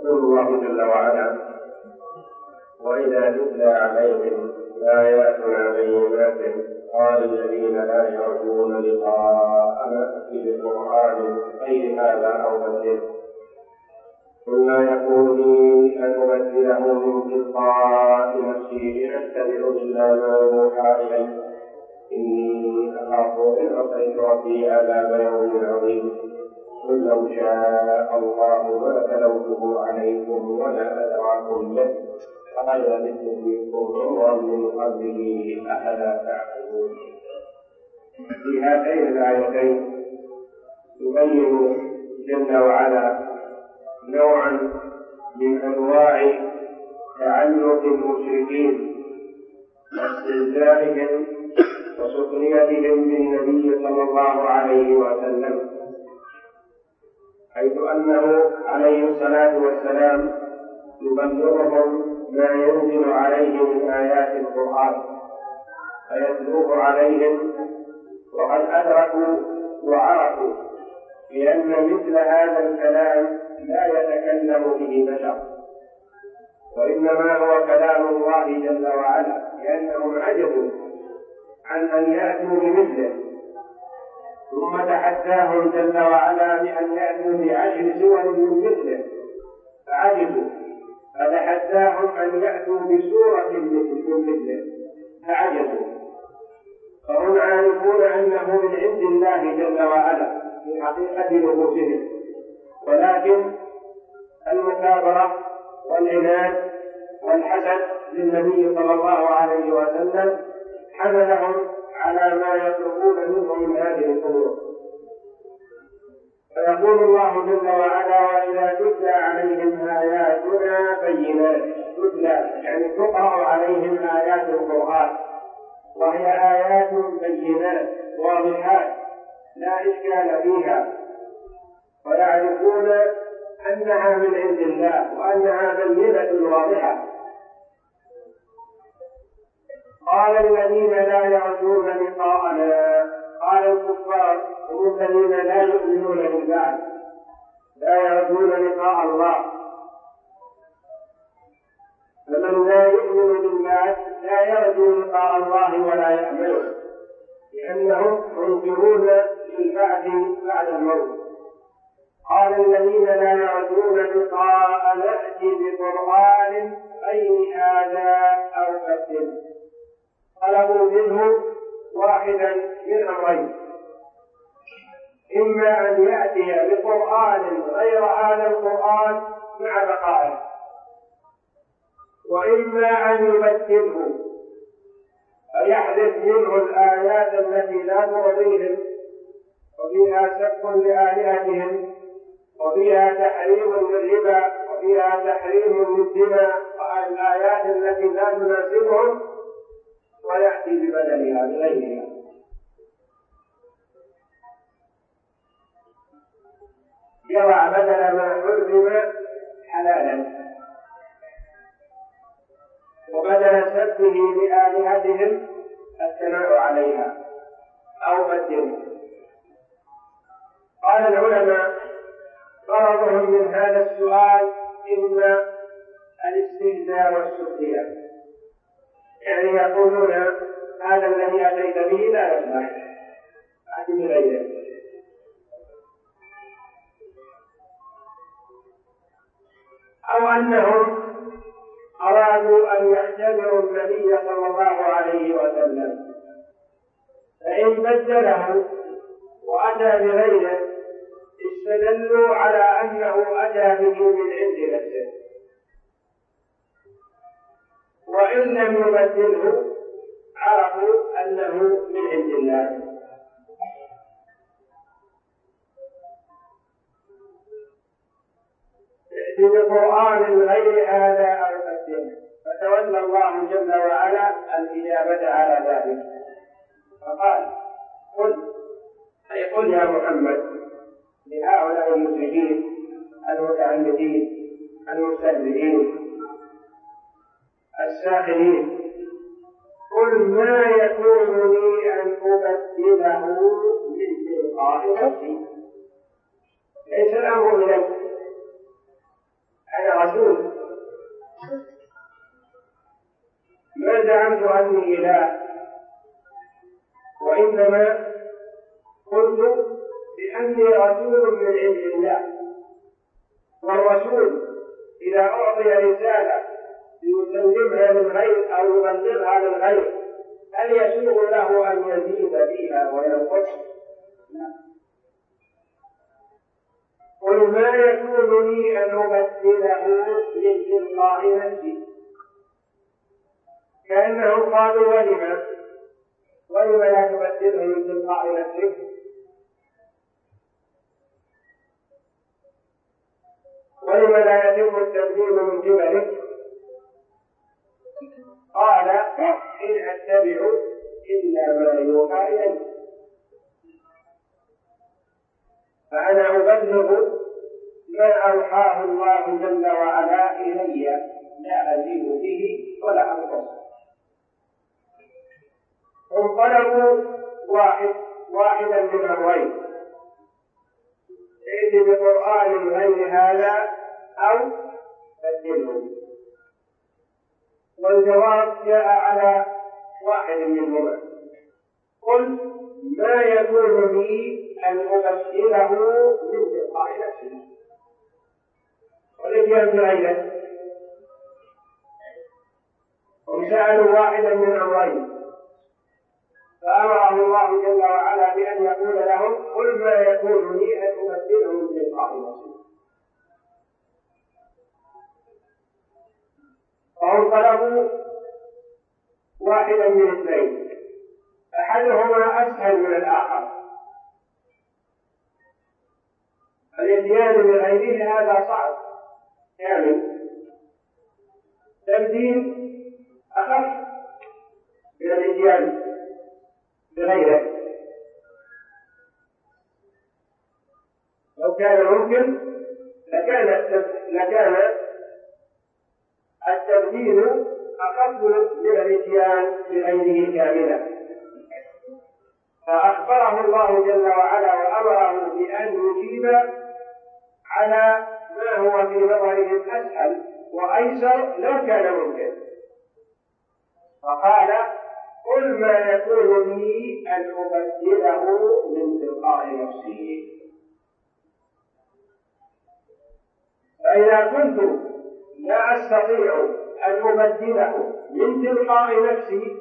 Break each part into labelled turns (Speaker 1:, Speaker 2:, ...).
Speaker 1: يقول الله جل وعلا: وإذا تتلى عليهم آياتنا بينات قال الذين لا يرجون لقاءنا ائت بقرآن غير هذا أو بدله قل ما يكون لي أن أبدله من تلقاء نفسي إن أتبع إلا ما يوحى إلي إني أخاف إن عصيت ربي عذاب يوم عظيم قل لو شاء الله ما تلوته عليكم ولا أدراكم به فقد لبثت فيكم عمرا من قبله أفلا تعقلون. في هاتين الآيتين يبين جل وعلا نوعا من أنواع تعلق المشركين واستهزائهم وسخريتهم بالنبي صلى الله عليه وسلم، حيث أنه عليه الصلاة والسلام يبلغهم ما ينزل عليه من آيات القرآن فيتلوه عليهم، وقد أدركوا وعرفوا بأن مثل هذا الكلام لا يتكلم به بشر، وإنما هو كلام الله جل وعلا، لأنهم عجزوا عن أن يأتوا بمثله، ثم تحداهم جل وعلا بأن يأتوا بعشر سور من مثله فعجزوا، فتحداهم أن يأتوا بسورة من مثله فعجزوا، فهم عارفون أنه من عند الله جل وعلا في حقيقة نفوسهم، ولكن المكابرة والعناد والحسد للنبي صلى الله عليه وسلم حملهم على ما يطلبون منه من هذه الأمور. فيقول الله جل وعلا: وإذا تتلى عليهم آياتنا بينات، تتلى يعني تقرأ عليهم آيات القرآن، وهي آيات بينات واضحات لا إشكال فيها، ويعرفون أنها من عند الله وأنها بينة واضحة. قال الذين لا يرجون لقاءنا، قال الكفار هم الذين لا يؤمنون بالبعث، لا يرجون لقاء الله، فمن لا يؤمن بالبعث لا يرجو لقاء الله ولا يأمنه، لأنهم منكرون للبعث بعد الموت. قال الذين لا يرجون لقاء نأتي بقرآن غير هذا أو بدله، طلبوا منه واحدا من أمرين: إما أن يأتي بقرآن غير هذا القرآن مع بقائه، وإما أن يبدله فيحذف منه الآيات التي لا ترضيهم وفيها سب لآلهتهم وفيها تحريم للربا وفيها تحريم للزنا والآيات التي لا تناسبهم، ويأتي ببدلها بغيرها. يضع بدل ما حرم حلالا، وبدل سبه لآلهتهم الثناء عليها أو بدله. قال العلماء: غرضهم من هذا السؤال إما الاستهزاء والسخرية، يعني يقولون هذا الذي أتيت به لا يصلح، أتي بغيره. أو أنهم أرادوا أن يختبروا النبي صلى الله عليه وسلم، فإن بدله وأتى بغيره استدلوا على أنه أتى به من عند نفسه، وإن لم يبدله عرفوا أنه من عند الله. ائت بقرآن غير هذا أو بدله، فتولى الله جل وعلا الإجابة على ذلك، فقال: قل يا محمد لهؤلاء المشركين المتعمدين المستهزئين الساخرين: قل ما يكون لي أن أبدله من تلقاء نفسي، ليس الأمر إليك، أنا رسول، ما زعمت أني إله، وإنما قلت بأني رسول من عند الله. والرسول إذا أعطي رسالة ليسلمها للغير أو يبلغها للغير هل يسوغ له أن يزيد فيها وينقص؟ قل ما يكون لي أن أبدله من تلقاء نفسي. كأنهم قالوا ولم لا تبدله من تلقاء نفسك؟ ولم لا يتم التبديل من قبلك؟ قال إن أتبع إلا ما يوحى إلي، فأنا أبلغ ما أوحاه الله جل وعلا إلي، لا أزيد به ولا أنقص. هم طلبوا واحدا من أمرين: ائت بقرآن غير هذا أو بدله. والجواب جاء على واحد منهما: قل ما يكون لي أن أبشره من تلقاء نفسي. والإتيان بغيره. هم سألوا واحدا من أمرين، فأمره الله جل وعلا بأن يقول لهم: قل ما يكون لي أن أبشره من تلقاء نفسي. فهم طلبوا واحدا من اثنين، أحدهما أسهل من الآخر. الاتيان بغيره هذا صعب، يعني تبديل أخف من الاتيان بغيره. لو كان ممكن لكان التبديل أخف من الاتيان بغيره كاملا. فأخبره الله جل وعلا وأمره بأن يجيب على ما هو في نظرهم أسهل وأيسر لو كان ممكن. فقال: قل ما يكون لي أن أبدله من تلقاء نفسي. فإذا كنت لا أستطيع أن أبدله من تلقاء نفسي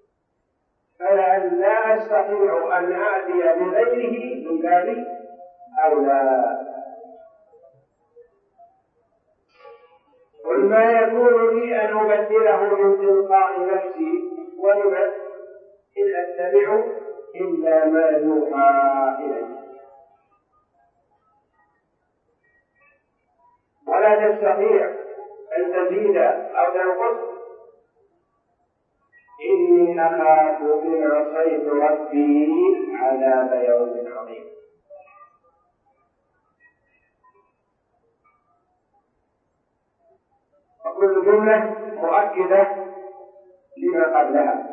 Speaker 1: فلأن لا أستطيع أن آتي بغيره من باب أولى. قل ما يكون لي أن أبدله من تلقاء نفسي ولم إن أتبع إلا ما يوحى إلي. ولا تستطيع أن تزيد أو تنقص. إني أخاف إن عصيت ربي عذاب يوم عظيم. وكل جملة مؤكدة لما قبلها.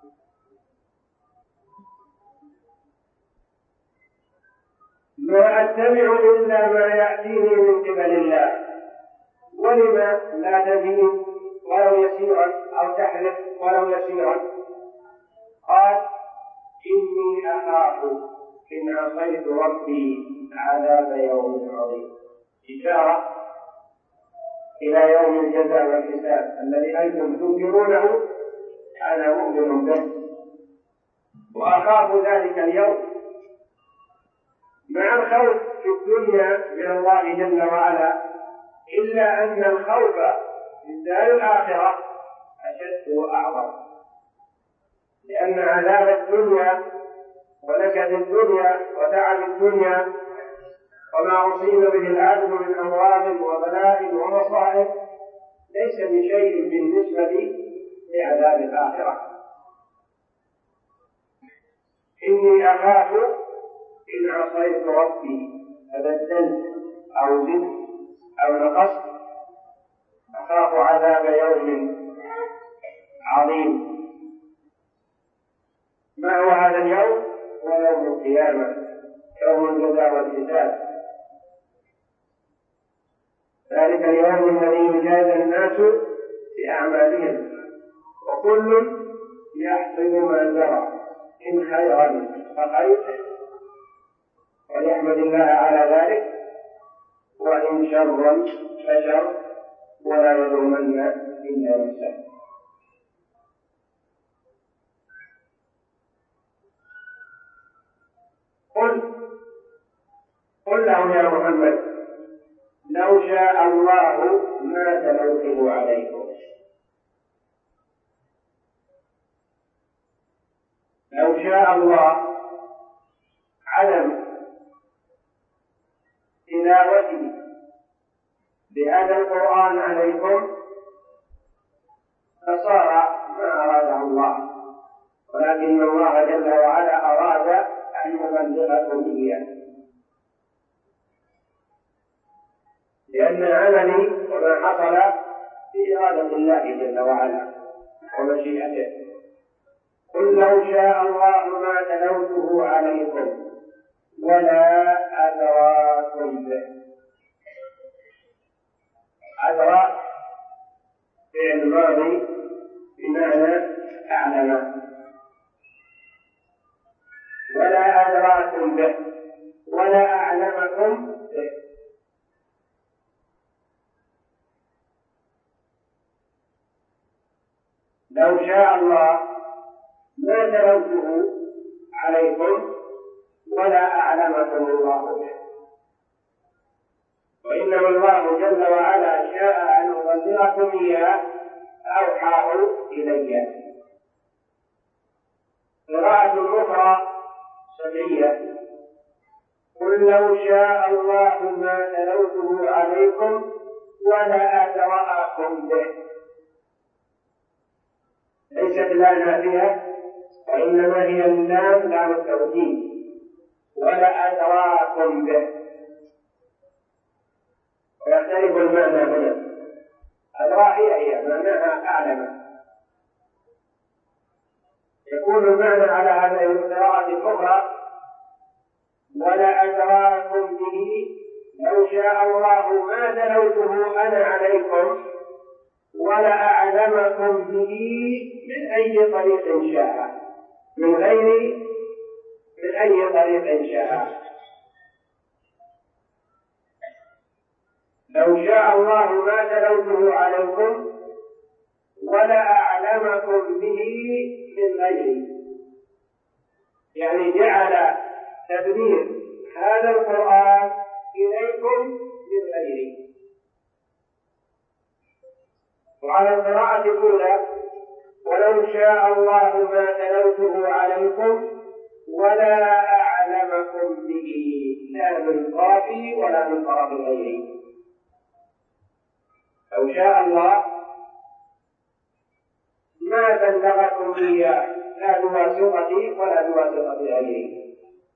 Speaker 1: ما أتبع إلا ما يأتيني من قبل الله. ولما لا تزيد ولو يسيرا أو تحلف ولو يسيرا؟ قال: إني أخاف إن عصيت ربي عذاب يوم عظيم، إشارة إلى يوم الجزاء والحساب الذي أنتم تنكرونه أنا مؤمن به، وأخاف ذلك اليوم مع الخوف في الدنيا من الله جل وعلا، إلا أن الخوف في الدار الآخرة أشد وأعظم، لأن عذاب الدنيا ونكد الدنيا وتعب الدنيا وما أصيب به العبد من أمراض وبلاء ومصائب ليس بشيء بالنسبة لعذاب الآخرة. إني أخاف إن عصيت ربي فبدلت أو زدت أو نقصت، أخاف عذاب يوم عظيم. ما هو هذا اليوم؟ هو يوم القيامة، يوم الجزاء والحساب. ذلك ذلك اليوم الذي يجازى الناس بأعمالهم وكل يحصد ما زرع إن خيرا فخير وليحمد الله على ذلك وإن شرا فشر ولا يلومن إلا نفسه. قل لهم يا محمد لو شاء الله ما تلوته عليكم. لو شاء الله عدم تلاوته بهذا القرآن عليكم فصار ما أراده الله، ولكن الله جل وعلا أراد أن يبلغكم إياه، لأن عملي وما حصل بإرادة الله جل وعلا ومشيئته. قل لو شاء الله ما تلوته عليكم ولا أدراكم به. أدراك فعل ماضي بمعنى أعلم، ولا أدراكم به ولا أعلمكم به. لو شاء الله ما تلوته عليكم ولا أعلمكم الله به، وإنما الله جل وعلا شاء أن أبلغكم إياه أوحاه إلي. قراءة أخرى سمعية قل لو شاء الله ما تلوته عليكم ولا أدراكم به. ليست لا نافية وإنما هي اللام لام التوكيد، ولا أدراكم به، ويختلف المعنى هنا. أدراك هي معناها أعلم. يكون المعنى على هذه القراءة الأخرى ولا أدراكم به لو شاء الله ما تلوته أنا عليكم ولا أعلمكم به من أي طريق شاء، من أي طريق شاء. لو شاء الله ما تلوته عليكم ولا أعلمكم به من غيري، يعني جعل تبليغ هذا القرآن إليكم من غيري. وعلى القراءة الأولى ولو شاء الله ما تلوته عليكم ولا أعلمكم به، لا من طرفي ولا من طرف غيري. لو شاء الله ما بلغكم إياه لا بواسطتي ولا بواسطة غيري.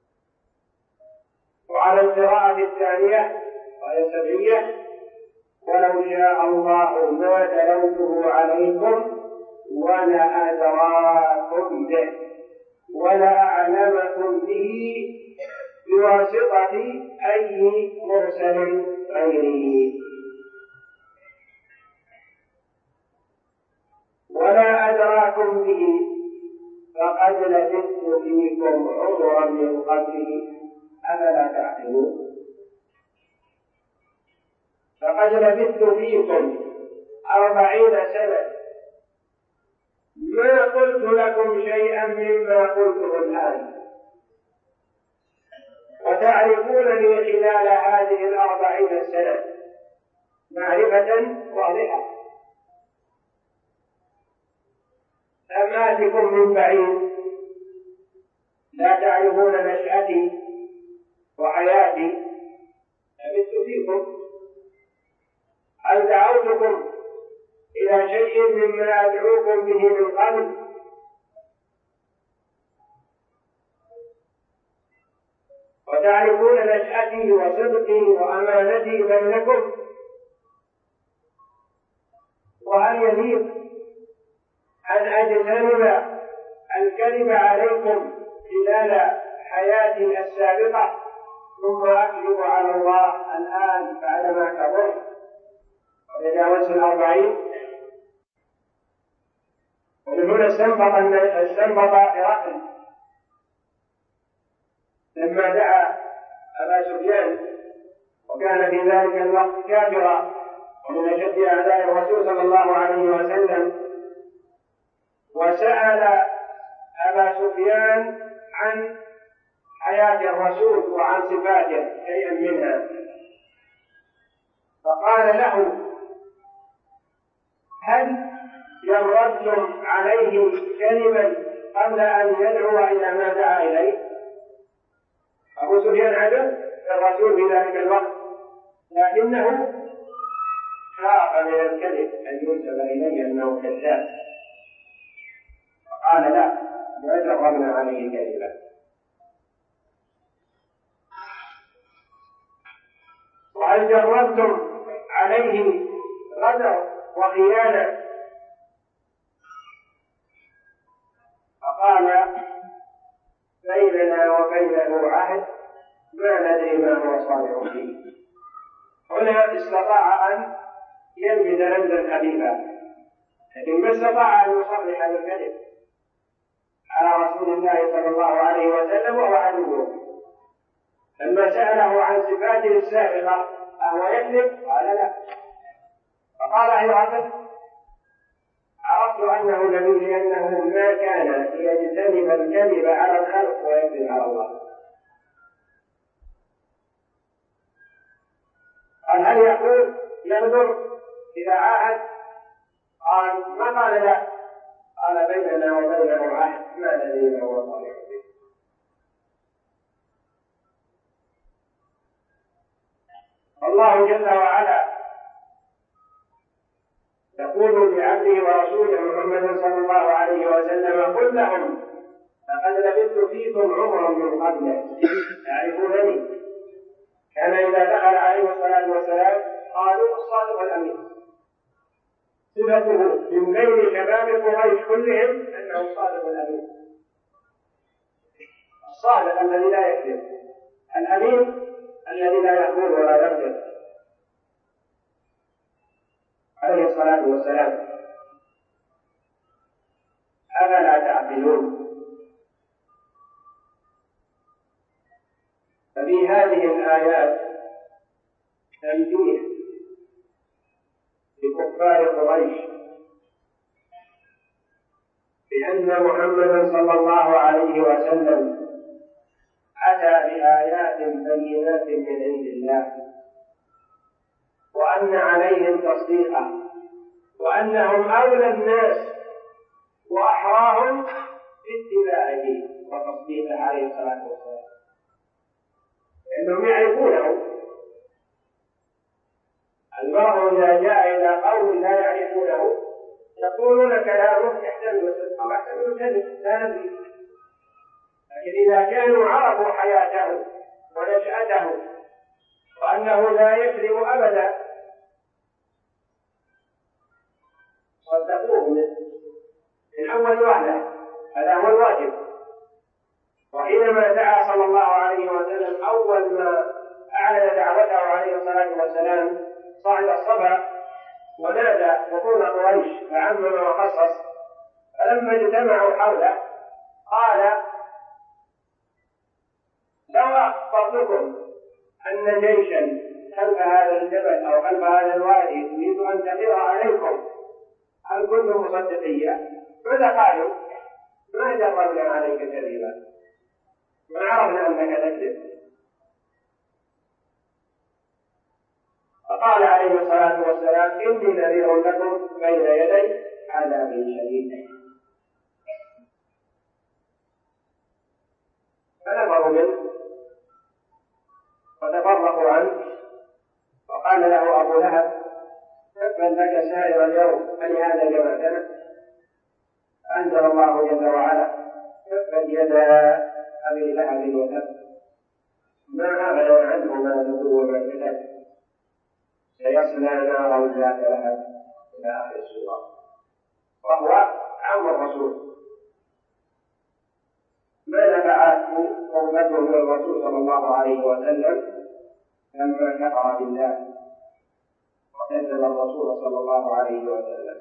Speaker 1: وعلى القراءة الثانية وهي السبعية ولو شاء الله ما تلوته عليكم ولا أدراكم به ولا أعلمكم به بواسطة أي مرسل غيره. ولا أدراكم به فقد لبثت فيكم عمرا من قبله أفلا تعقلون. فقد لبثت فيكم 40 سنة ما قلت لكم شيئا مما قلته الآن، وتعرفونني خلال هذه 40 سنة معرفة واضحة. لم آتكم من بعيد، لا تعرفون نشأتي وحياتي، لبثت فيكم. هل دعوتكم إلى شيء مما أدعوكم به من قبل؟ وتعرفون نشأتي وصدقي وأمانتي بينكم. وهل يليق أن أجتنب الكذب عليكم خلال حياتي السابقة ثم أكذب على الله الآن بعدما كبرت الناس 40. ومن هنا استنبط هرقل لما دعا أبا سفيان وكان في ذلك الوقت كافرا ومن أشد أعداء الرسول صلى الله عليه وسلم، وسأل أبا سفيان عن حياة الرسول وعن صفاته شيئا منها، فقال له: هل جردتم عليه كلما قبل أن يدعو إلى ما دعا إليه؟ أبو سفيان عجب الرسول في ذلك الوقت، لكنه خاف من الكذب أن ينسب إليه أنه كذاب، فقال: لا، ما جربنا عليه كلمة. وهل جربتم عليه غدر وخيانة؟ فقال: بيننا وبينه عهد ما ندري ما هو صالح فيه. هنا استطاع أن ينبذ نبذا خفيفا، لكن ما استطاع أن يصرح بالكذب على رسول الله صلى الله عليه وسلم وهو عدوه. لما سأله عن صفاته السابقة أهو يكذب؟ قال: لا. فقال هرقل: عرفت أنه نبي لأنه ما كان ليجتنب الكذب على الخلق ويكذب على الله. قال: هل يقول يغدر إذا عاهد؟ قال: ما قال لا، قال: بيننا وبينه عهد ما ندري ما هو صالح فيه. الله جل وعلا يقول لعبده ورسوله محمد صلى الله عليه وسلم: قل لهم لقد لبثت فيكم عمرا من قبله تعرفونني. كان إذا دخل عليه الصلاة والسلام قالوا: الصادق الأمين. صفته من بين شباب قريش كلهم أنه الصادق الأمين، الصادق الذي لا يكذب، الأمين الذي لا يقول ولا يكذب عليه الصلاة والسلام. أفلا تعقلون؟ ففي هذه الآيات تنبيه لكفار قريش بأن محمدا صلى الله عليه وسلم أتى بآيات بينات من عند الله، وأن عليهم تصديقه، وأنهم أولى الناس وأحراهم باتباعه وتصديقه عليه الصلاة والسلام، لأنهم يعرفونه. المرء إذا جاء إلى قوم لا يعرفونه يقولون كلامه يحتمل الصدق ويحتمل الكذب، لا ندري. لكن إذا كانوا عرفوا حياته ونشأته وأنه لا يكذب أبدا صدقوه من أول وهلة، هذا هو الواجب. وحينما دعا صلى الله عليه وسلم أول ما أعلن دعوته عليه الصلاة والسلام صعد الصفا ونادى بطون قريش فعمم وخصص، فلما اجتمعوا حوله قال: لو أخبرتكم أن جيشا خلف هذا الجبل أو خلف هذا الوادي تريد أن تغير عليكم هل كنتم مصدقين؟ ماذا قالوا؟ ما جربنا عليك كذبا، ما عرفنا أنك تكذب. فقال عليه الصلاة والسلام: إني نذير لكم بين يدي عذاب شديد. فنفروا منه وتفرقوا عنه، وقال له أبو لهب: تبا لك سائر اليوم فلهذا جمعتنا. أنزل الله جل وعلا: تبت يدا أبي لهب وتب ما أغنى عنه ماله وما كسب سيصلى نارا ذات لهب إلى آخر السورة. وهو عم الرسول، ما نفعته قربته من الرسول صلى الله عليه وسلم لما كفر بالله كذب الرسول صلى الله عليه وسلم.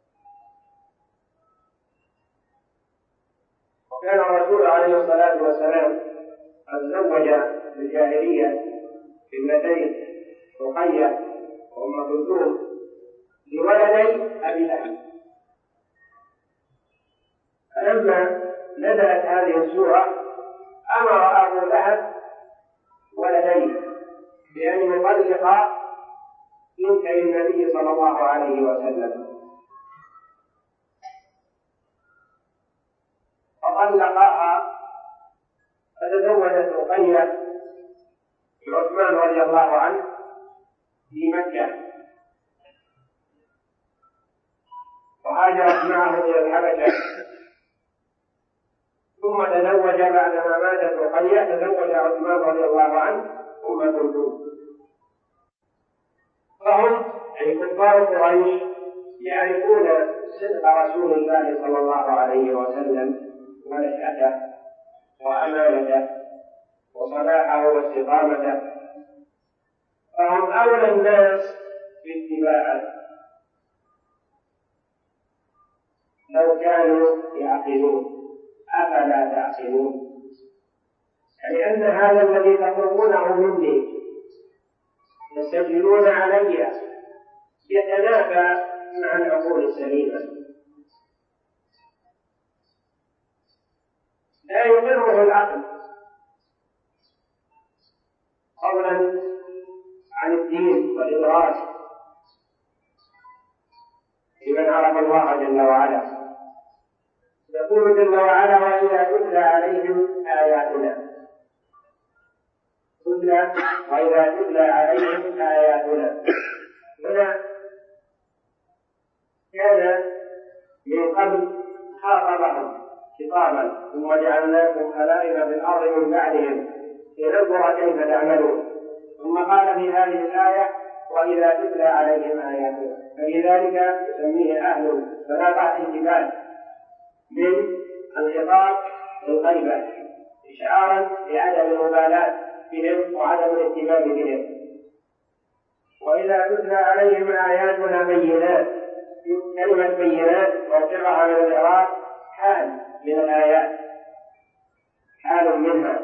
Speaker 1: وكان الرسول عليه الصلاة والسلام قد زوج في الجاهلية ابنتين رقية وأم كلثوم لولدي أبي لهب. فلما نزلت هذه السورة أمر أبو لهب ولديه بأن يطلق بنتي النبي صلى الله عليه وسلم، فطلقها فتزوجت رقية عثمان رضي الله عنه في مكة، وهاجرت معه إلى الحبشة، ثم تزوج بعدما ماتت رقية تزوج عثمان رضي الله عنه أم كلثوم. فهم أي كفار قريش يعرفون صدق رسول الله صلى الله عليه وسلم ونشأته وأمانته وصلاحه واستقامته، فهم أولى الناس باتباعه لو كانوا يعقلون. أفلا تعقلون؟ لأن هذا الذي تطلبونه مني تستجلون علي يتنافى مع العقول السليمة، لا يقره العقل قولا عن الدين والإدراك لمن عرف الله جل وعلا. يقول جل وعلا: وإذا تتلى عليهم آياتنا وإذا تتلى عليهم آياتنا. هنا كان من قبل خاطبهم خطابا: ثم جعلناكم خلائف في الأرض من بعدهم لننظر كيف تعملون. ثم قال في هذه الآية: وإذا تتلى عليهم آياتنا. فلذلك يسميه أهل بلاغة الجبال من الخطاب بالغيبة إشعارا بعدم المبالاة بهم وعدم الاهتمام بهم. وإذا تتلى عليهم آياتنا بينات، كلمة بينات موقعها من الإعراب حال من الآيات، حال منها،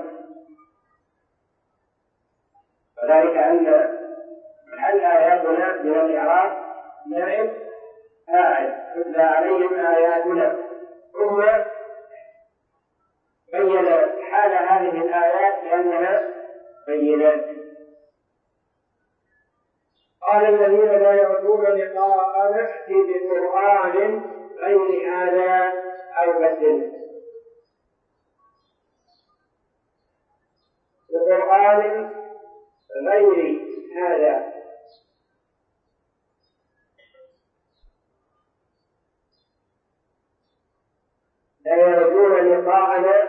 Speaker 1: وذلك أن محل آياتنا من الإعراب نائب فاعل. تتلى عليهم آياتنا، ثم بين حال هذه الآيات بأنها بينات. قال الذين لا يرجون لقاءنا ائت بقرآن غير هذا أو بدله. بقرآن غير هذا، لا يرجون لقاءنا،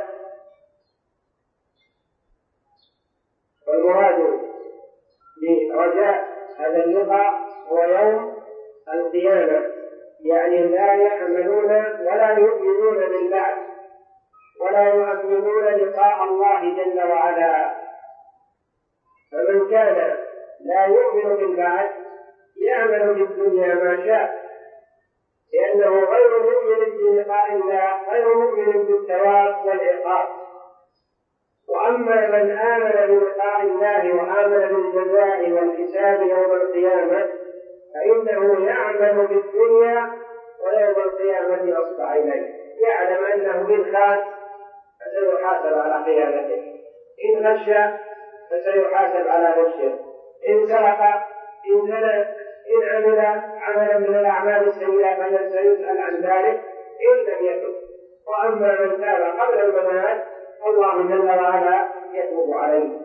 Speaker 1: والمراد برجاء هذا اللقاء هو يوم القيامة، يعني لا يحملون ولا يؤمنون بالبعث ولا يؤمنون لقاء الله جل وعلا. فمن كان لا يؤمن بالبعث يعمل في الدنيا ما شاء، لأنه غير مؤمن بلقاء الله، غير مؤمن بالثواب والعقاب. وأما من آمن بلقاء الله وآمن بالجزاء والحساب يوم القيامة فإنه يعمل في الدنيا ويوم القيامة أصبح إليه، يعلم أنه إن خان فسيحاسب على خيانته، إن غش فسيحاسب على غشه، إن سرق، إن زنى، إن عمل عملا من الأعمال السيئة فسيسأل عن ذلك إن لم يتب. وأما من تاب قبل الممات الله جل وعلا يتوب عليه.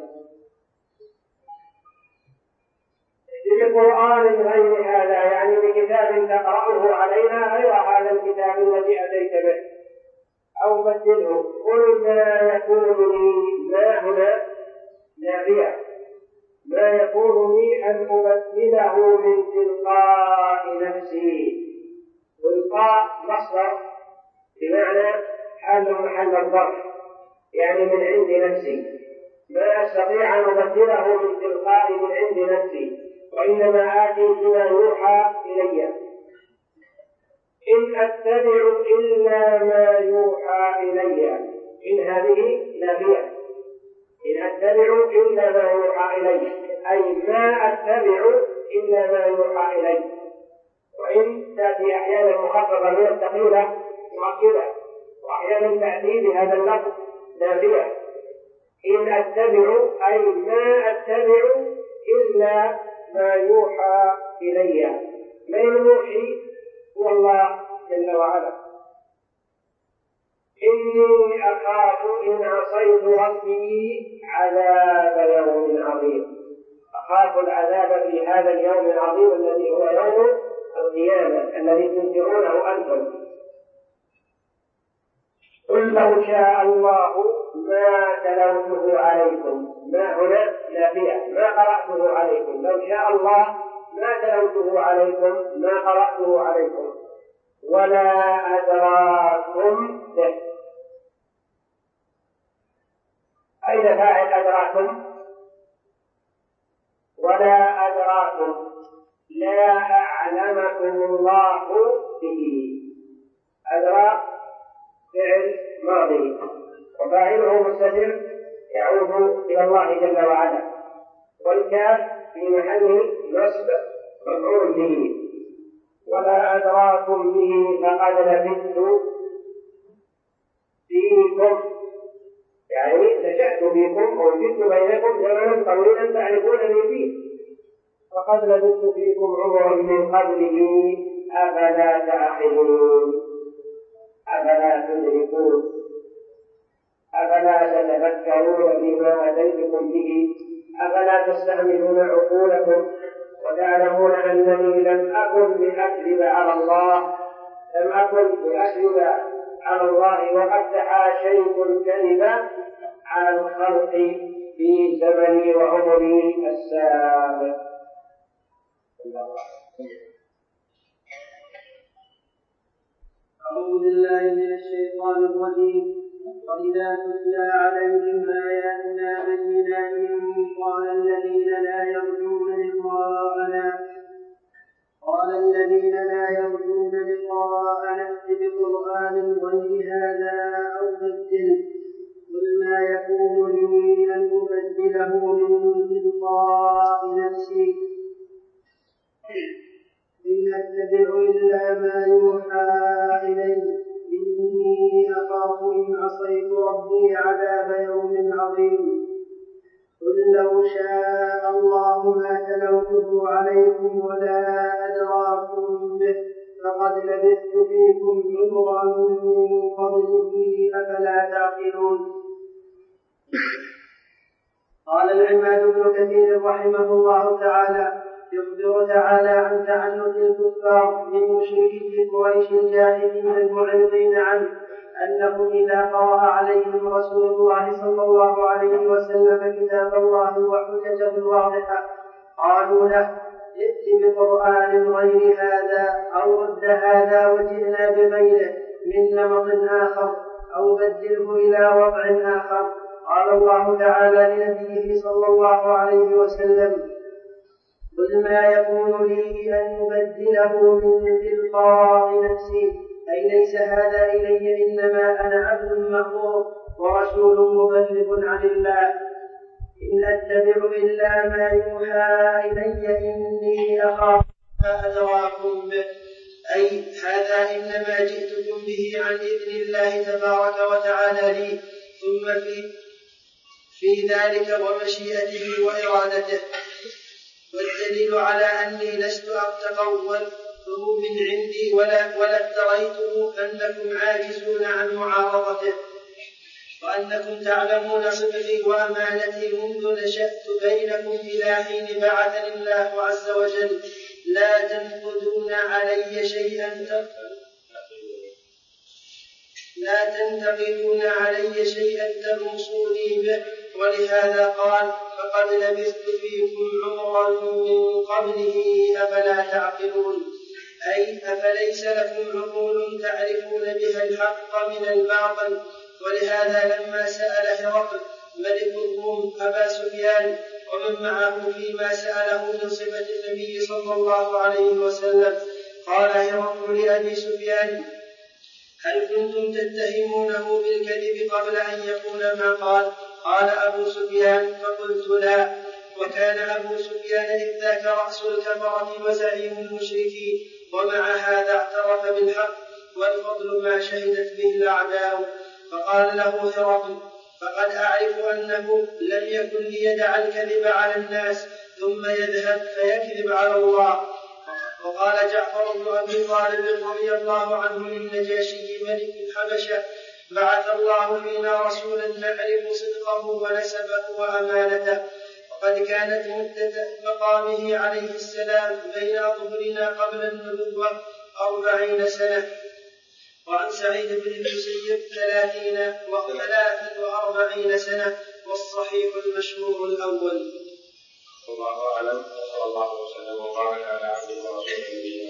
Speaker 1: بقرآن غير هذا يعني بكتاب تقرأه علينا غير هذا الكتاب الذي أتيت به، أو بدله. قل ما يكون لي، ما هنا نافية، ما يكون لي أن أبدله من تلقاء نفسي. تلقاء مصدر بمعنى حال محل الظرف، يعني من عند نفسي، ما أستطيع أن أبدله من تلقاء من عند نفسي. وإنما آتي بما يوحى إلي إن أتبع إلا ما يوحى إلي. إن هذه نافية، إن أتبع إلا ما يوحى إلي، أي ما أتبع إلا ما يوحى إلي. وإن تأتي أحيانا مخففة من الثقيلة مؤكدة، وأحيانا تأتي بهذا اللفظ نافية. إن أتبع أي ما أتبع إلا ما يوحى إلي. من الموحي هو الله جل وعلا. إني أخاف إن عصيت ربي عذاب يوم عظيم. أخاف العذاب في هذا اليوم العظيم الذي هو يوم القيامة الذي تنكرونه أنتم. قل لو شاء الله ما تلوته عليكم. ما هنا نافية، ما قرأته عليكم. لو شاء الله ما تلوته عليكم، ما قرأته عليكم، ولا أدراكم به. أين فاعل أدراكم؟ ولا أدراكم، لا أعلمكم الله به. أدراك فعل ماضي وفاعله مستتر يعود إلى الله جل وعلا، والكاف في محل نصب مفعول به. ولا أدراكم به فقد لبثت فيكم، يعني نشأت فيكم ووجدت بينكم زمنا طويلا تعرفونني فيه. فقد لبثت فيكم عمرا من قبله أفلا تعقلون، أفلا تدركون، أفلا تتفكرون بما أتيتكم به، أفلا تستعملون عقولكم وتعلمون أنني لم أكن لأكذب على الله، لم أكن لأكذب على الله وقد تحاشيت الكذب على الخلق في زمني وعمري السابق.
Speaker 2: أعوذ بالله من الشيطان الرجيم. وإذا تتلى عليهم آياتنا بينات قال الذين لا يرجون لقاءنا ائت بقرآن غير هذا أو بدله قل ما يكون لي أن أبدله من تلقاء نفسي إن أتبع إلا ما يوحى إلي إني أخاف إن عصيت ربي عذاب يوم عظيم. قل لو شاء الله ما تلوته عليكم ولا أدراكم به فقد لبثت فيكم عمرا من قبله أفلا تعقلون. قال العماد بن كثير رحمه الله تعالى يخبر تعالى عن تعنت الكفار من مشركي قريش الجاهلين المعرضين عنه أنهم إذا قرأ عليهم رسول الله صلى الله عليه وسلم كتاب الله وحجته الواضحة قالوا له ائت بقرآن غير هذا أو رد هذا وجئنا بغيره من نمط آخر أو بدله إلى وضع آخر. قال الله تعالى لنبيه صلى الله عليه وسلم قل ما يكون لي أن أبدله من تلقاء نفسي أي ليس هذا إلي إنما أنا عبد مأمور ورسول مبلغ عن الله إن أتبع إلا ما يوحى إلي إني أخاف ما أدراكم به أي هذا إنما جئتكم به عن إذن الله تبارك وتعالى لي ثم في ذلك ومشيئته وإرادته. والدليل على أني لست أتقول فهو من عندي ولا افتريته أنكم عاجزون عن معارضته وأنكم تعلمون صدقي وأمانتي منذ نشأت بينكم إلى حين بعثني الله عز وجل لا تنقضون علي شيئا تنصوني به. ولهذا قال فقد لبثت فيكم عمرا من قبله أفلا تعقلون أي أفليس لكم عقول تعرفون بها الحق من الباطل. ولهذا لما سأل هرقل ملك الروم أبا سفيان ومن معه فيما سأله من صفة النبي صلى الله عليه وسلم. قال هرقل لأبي سفيان: هل كنتم تتهمونه بالكذب قبل أن يقول ما قال؟ قال أبو سفيان: فقلت لا. وكان أبو سفيان إذ ذاك رأس الكفرة وزعيم المشركين، ومع هذا اعترف بالحق، والفضل ما شهدت به الأعداء. فقال له هرقل: فقد أعرف أنه لم يكن ليدع الكذب على الناس ثم يذهب فيكذب على الله. وقال جعفر بن أبي طالب رضي الله عنه للنجاشي ملك الحبشة: بعث الله فينا رسولا نعرف صدقه ونسبه وأمانته، وقد كانت مدة مقامه عليه السلام بين أظهرنا قبل النبوة 40 سنة. وعن سعيد بن المسيب 30 و43 سنة، والصحيح المشهور الأول.
Speaker 1: والله أعلم، وصلى الله وسلم وبارك على عبده ورسوله